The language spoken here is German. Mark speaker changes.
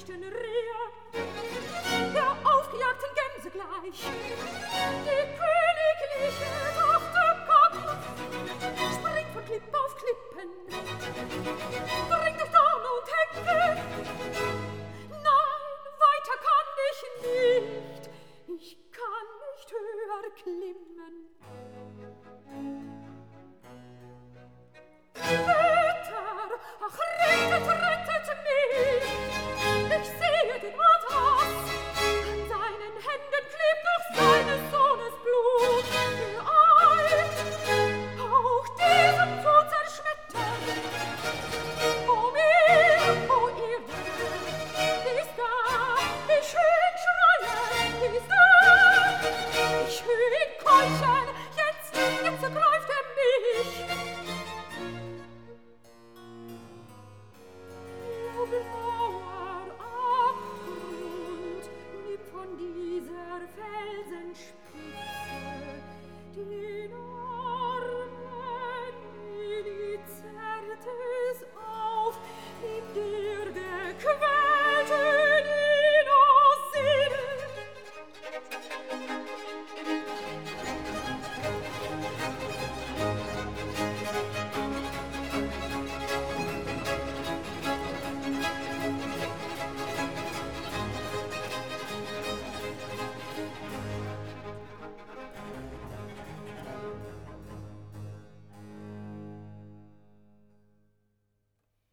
Speaker 1: verwünschten Rehe, der aufgejagten Gänse gleich. Die königliche Tochter Gottes springt von Klippe auf Klippen, dringt durch Dorne und Hecke. Nein, weiter kann ich nicht, ich kann nicht höher klimmen. Väter, ach rettet, rettet mich! Ich sehe den Atlas, an seinen Händen klebt noch seines Sohnes Blut. Geeilt, auch diesen zu zerschmettern. O Meer, o Erde, ist da, ich höre ihn schreien, ist da, ich höre ihn keuchen, jetzt ergreift mich. Oh,